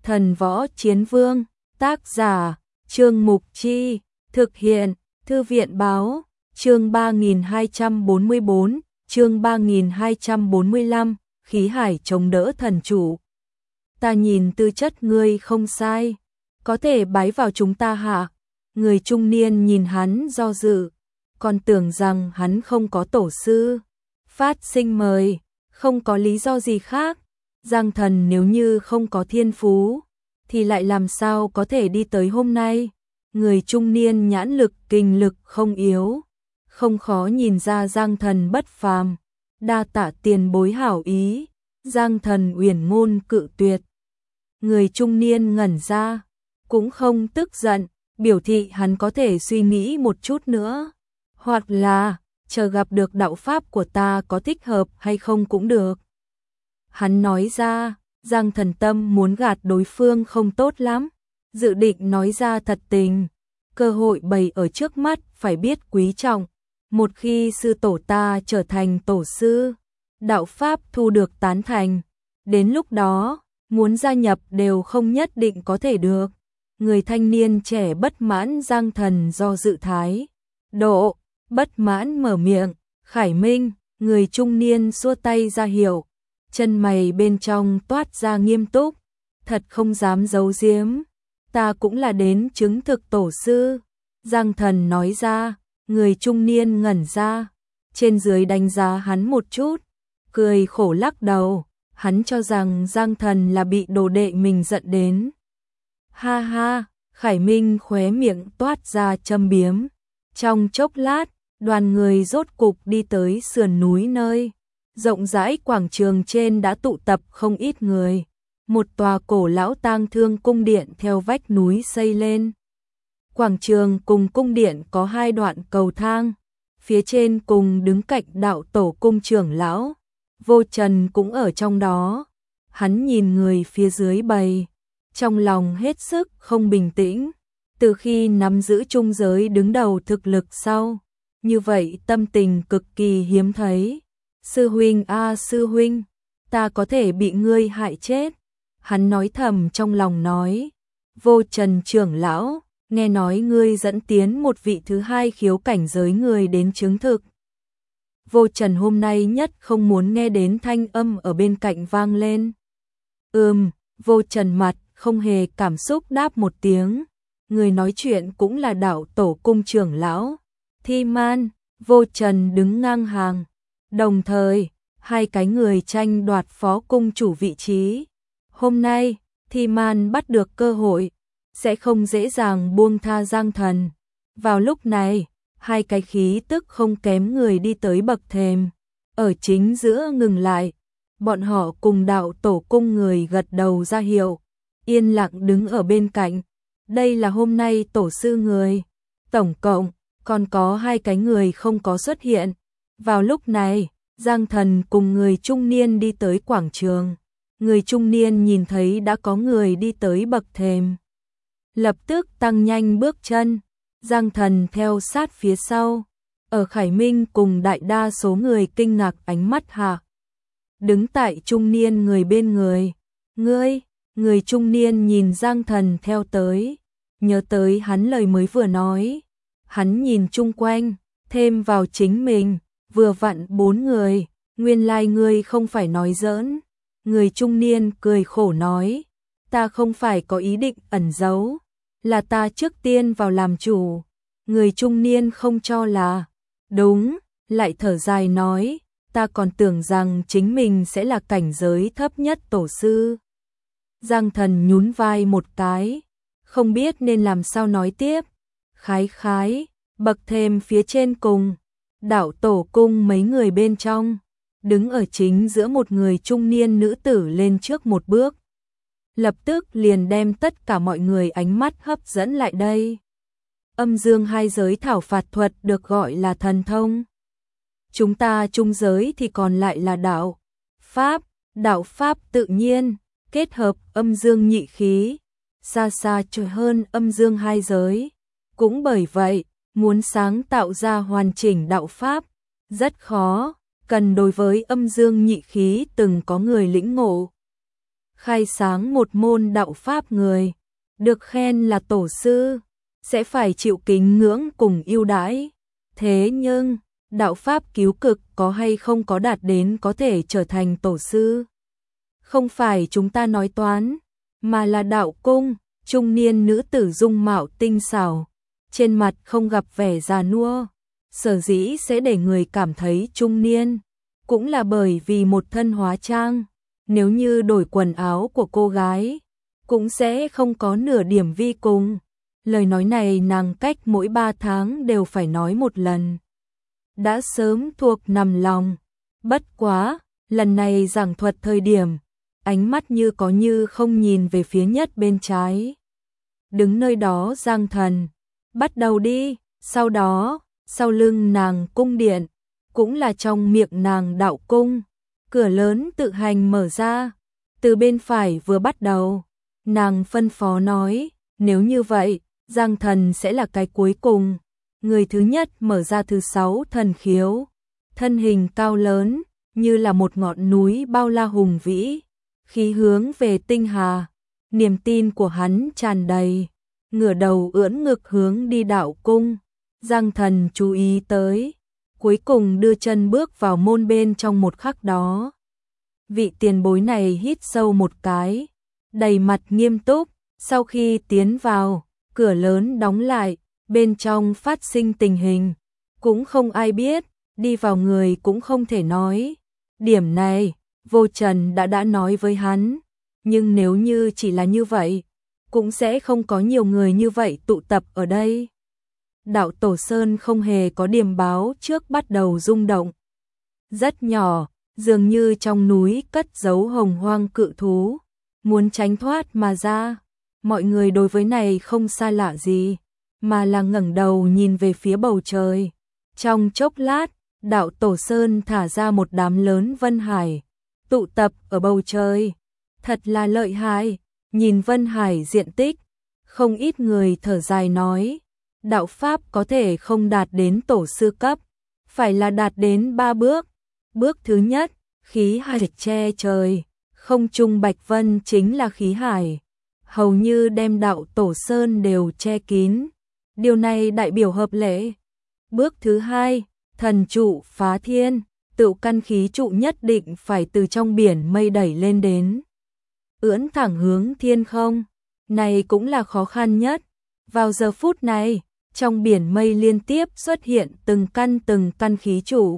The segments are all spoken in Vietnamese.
Thần Võ Chiến Vương, tác giả, Trương Mục Chi, thực hiện, Thư viện báo, chương 3244, chương 3245, khí hải chống đỡ thần chủ. Ta nhìn tư chất ngươi không sai, có thể bái vào chúng ta hả? Người trung niên nhìn hắn do dự, còn tưởng rằng hắn không có tổ sư. Phát sinh mời, không có lý do gì khác. Giang Thần nếu như không có thiên phú, thì lại làm sao có thể đi tới hôm nay? Người trung niên nhãn lực, kinh lực không yếu, không khó nhìn ra Giang Thần bất phàm. Đa tạ tiền bối hảo ý, Giang Thần uyển ngôn cự tuyệt. Người trung niên ngẩn ra, cũng không tức giận, biểu thị hắn có thể suy nghĩ một chút nữa, hoặc là chờ gặp được đạo pháp của ta có thích hợp hay không cũng được. Hắn nói ra, Giang Thần tâm muốn gạt đối phương không tốt lắm, dự định nói ra thật tình, cơ hội bày ở trước mắt phải biết quý trọng. Một khi sư tổ ta trở thành tổ sư, đạo pháp thu được tán thành, đến lúc đó, muốn gia nhập đều không nhất định có thể được. Người thanh niên trẻ bất mãn Giang Thần do dự thái độ, bất mãn mở miệng. Khải Minh, người trung niên xua tay ra hiệu, chân mày bên trong toát ra nghiêm túc, thật không dám giấu giếm, ta cũng là đến chứng thực tổ sư. Giang Thần nói ra, người trung niên ngẩn ra, trên dưới đánh giá hắn một chút, cười khổ lắc đầu, hắn cho rằng Giang Thần là bị đồ đệ mình giận đến. Ha ha, Khải Minh khóe miệng toát ra châm biếm. Trong chốc lát, đoàn người rốt cục đi tới sườn núi nơi rộng rãi quảng trường trên đã tụ tập không ít người. Một tòa cổ lão tang thương cung điện theo vách núi xây lên. Quảng trường cùng cung điện có hai đoạn cầu thang, phía trên cùng đứng cạnh đạo tổ cung trưởng lão. Vô Trần cũng ở trong đó, hắn nhìn người phía dưới bày, trong lòng hết sức không bình tĩnh. Từ khi nắm giữ trung giới đứng đầu thực lực sau, như vậy tâm tình cực kỳ hiếm thấy. Sư huynh a sư huynh, ta có thể bị ngươi hại chết. Hắn nói thầm trong lòng nói, Vô Trần trưởng lão, nghe nói ngươi dẫn tiến một vị thứ hai khiếu cảnh giới người đến chứng thực. Vô Trần hôm nay nhất không muốn nghe đến thanh âm ở bên cạnh vang lên. Vô Trần mặt không hề cảm xúc đáp một tiếng. Người nói chuyện cũng là đạo tổ cung trưởng lão Thi Man. Vô Trần đứng ngang hàng, đồng thời hai cái người tranh đoạt phó cung chủ vị trí. Hôm nay Thi Man bắt được cơ hội, sẽ không dễ dàng buông tha Giang Thần. Vào lúc này, hai cái khí tức không kém người đi tới bậc thềm, ở chính giữa ngừng lại. Bọn họ cùng đạo tổ cung người gật đầu ra hiệu, yên lặng đứng ở bên cạnh. Đây là hôm nay tổ sư người, tổng cộng còn có hai cái người không có xuất hiện. Vào lúc này, Giang Thần cùng người trung niên đi tới quảng trường. Người trung niên nhìn thấy đã có người đi tới bậc thềm, lập tức tăng nhanh bước chân. Giang Thần theo sát phía sau, ở Khải Minh cùng đại đa số người kinh ngạc ánh mắt hạ, đứng tại trung niên người bên người. Người trung niên nhìn Giang Thần theo tới, nhớ tới hắn lời mới vừa nói. Hắn nhìn chung quanh, thêm vào chính mình, vừa vặn 4 người, nguyên lai ngươi không phải nói giỡn. Người trung niên cười khổ nói, ta không phải có ý định ẩn giấu, là ta trước tiên vào làm chủ. Người trung niên không cho là đúng, lại thở dài nói, ta còn tưởng rằng chính mình sẽ là cảnh giới thấp nhất tổ sư. Giang Thần nhún vai một cái, không biết nên làm sao nói tiếp. Khái, bậc thềm phía trên cùng, đạo tổ cung mấy người bên trong, đứng ở chính giữa một người trung niên nữ tử lên trước một bước. Lập tức liền đem tất cả mọi người ánh mắt hấp dẫn lại đây. Âm dương hai giới thảo phạt thuật được gọi là thần thông. Chúng ta trung giới thì còn lại là đạo pháp tự nhiên, kết hợp âm dương nhị khí, xa xa trội hơn âm dương hai giới. Cũng bởi vậy, muốn sáng tạo ra hoàn chỉnh đạo pháp, rất khó, cần đối với âm dương nhị khí từng có người lĩnh ngộ. khai sáng một môn đạo pháp người, được khen là tổ sư, sẽ phải chịu kính ngưỡng cùng ưu đãi. Thế nhưng, đạo pháp cứu cực có hay không có đạt đến có thể trở thành tổ sư? Không phải chúng ta nói toán, mà là đạo cung, trung niên nữ tử dung mạo tinh xảo, trên mặt không gặp vẻ già nua, sở dĩ sẽ để người cảm thấy trung niên, cũng là bởi vì một thân hóa trang, nếu như đổi quần áo của cô gái, cũng sẽ không có nửa điểm vi cùng. Lời nói này nàng cách mỗi 3 tháng đều phải nói một lần. Đã sớm thuộc nằm lòng, bất quá, lần này giảng thuật thời điểm, ánh mắt như có như không nhìn về phía nhất bên trái. Đứng nơi đó Giang Thần, bắt đầu đi, sau đó, sau lưng nàng cung điện, cũng là trong miệng nàng đạo cung, cửa lớn tự hành mở ra, từ bên phải vừa bắt đầu, nàng phân phó nói, nếu như vậy, Giang Thần sẽ là cái cuối cùng, người thứ nhất mở ra thứ 6 thần khiếu, thân hình cao lớn, như là một ngọn núi bao la hùng vĩ, khí hướng về tinh hà, niềm tin của hắn tràn đầy, ngửa đầu ưỡn ngực hướng đi đạo cung, Giang Thần chú ý tới, cuối cùng đưa chân bước vào môn bên trong một khắc đó. Vị tiền bối này hít sâu một cái, đầy mặt nghiêm túc, sau khi tiến vào, cửa lớn đóng lại, bên trong phát sinh tình hình, cũng không ai biết, đi vào người cũng không thể nói. Điểm này, Vô Trần đã nói với hắn, nhưng nếu như chỉ là như vậy, cũng sẽ không có nhiều người như vậy tụ tập ở đây. Đạo Tổ Sơn không hề có điềm báo trước bắt đầu rung động. Rất nhỏ, dường như trong núi cất giấu hồng hoang cự thú, muốn tránh thoát mà ra. Mọi người đối với này không xa lạ gì, mà là ngẩng đầu nhìn về phía bầu trời. Trong chốc lát, Đạo Tổ Sơn thả ra một đám lớn vân hải, tụ tập ở bầu trời. Thật là lợi hại, nhìn vân hải diện tích, không ít người thở dài nói, đạo pháp có thể không đạt đến tổ sư cấp, phải là đạt đến 3 bước. Bước thứ nhất, khí hải che trời, không trung bạch vân chính là khí hải, hầu như đem Đạo Tổ Sơn đều che kín. Điều này đại biểu hợp lệ. Bước thứ hai, thần trụ phá thiên, tự căn khí trụ nhất định phải từ trong biển mây đẩy lên đến, ưỡn thẳng hướng thiên không. Này cũng là khó khăn nhất. Vào giờ phút này, trong biển mây liên tiếp xuất hiện từng căn khí trụ.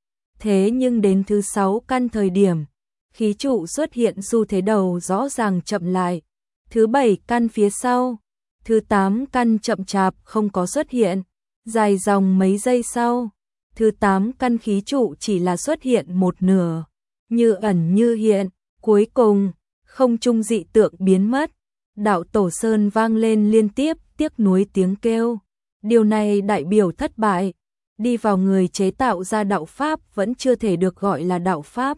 Thế nhưng đến thứ 6 căn thời điểm, khí trụ xuất hiện xu thế đầu rõ ràng chậm lại. Thứ 7 căn phía sau, thứ 8 căn chậm chạp không có xuất hiện, dài dòng mấy giây sau, thứ 8 căn khí trụ chỉ là xuất hiện một nửa, như ẩn như hiện, cuối cùng, không trung dị tượng biến mất. Đạo Tổ Sơn vang lên liên tiếp tiếc nuối tiếng kêu. Điều này đại biểu thất bại, đi vào người chế tạo ra đạo pháp vẫn chưa thể được gọi là đạo pháp.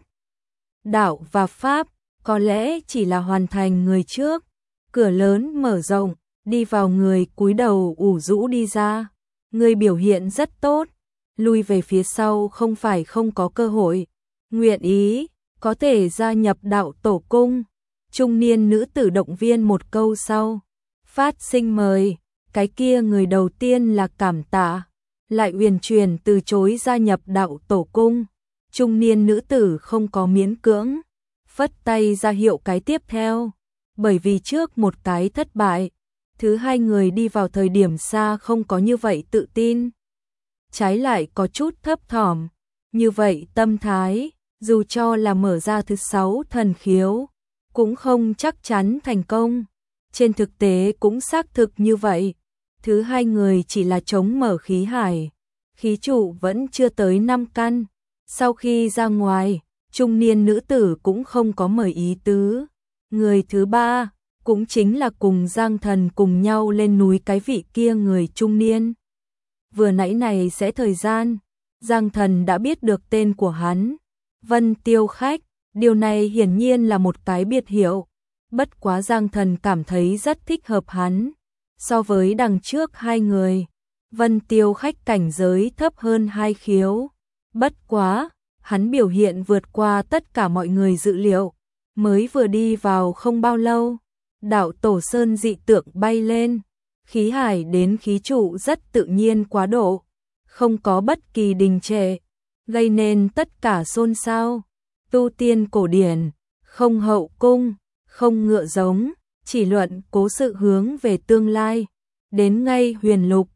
Đạo và pháp có lẽ chỉ là hoàn thành người trước. Cửa lớn mở rộng, đi vào người cúi đầu ủ rũ đi ra. Người biểu hiện rất tốt, lui về phía sau không phải không có cơ hội. Nguyện ý, có thể gia nhập Đạo Tổ cung. Trung niên nữ tử động viên một câu sau, phát sinh mời. Cái kia người đầu tiên là cảm tạ, lại uyển chuyển từ chối gia nhập Đạo Tổ cung. Trung niên nữ tử không có miễn cưỡng, phất tay ra hiệu cái tiếp theo, bởi vì trước một cái thất bại, thứ hai người đi vào thời điểm xa không có như vậy tự tin, trái lại có chút thấp thỏm. Như vậy tâm thái, dù cho là mở ra thứ 6 thần khiếu, cũng không chắc chắn thành công. Trên thực tế cũng xác thực như vậy. Thứ hai người chỉ là chống mở khí hải, khí trụ vẫn chưa tới 5 căn. Sau khi ra ngoài, trung niên nữ tử cũng không có mời ý tứ. Người thứ ba, cũng chính là cùng Giang Thần cùng nhau lên núi cái vị kia người trung niên. Vừa nãy này sẽ thời gian, Giang Thần đã biết được tên của hắn, Vân Tiêu Khách. Điều này hiển nhiên là một cái biệt hiệu, bất quá Giang Thần cảm thấy rất thích hợp hắn. So với đằng trước hai người, Vân Tiêu Khách cảnh giới thấp hơn 2 khiếu. Bất quá, hắn biểu hiện vượt qua tất cả mọi người dự liệu. mới vừa đi vào không bao lâu, đạo tổ sơn dị tượng bay lên, khí hải đến khí trụ rất tự nhiên quá độ, không có bất kỳ đình trệ, gây nên tất cả xôn xao. Tu tiên cổ điển, không hậu cung, không ngựa giống, chỉ luận cố sự hướng về tương lai, đến ngay huyền lục,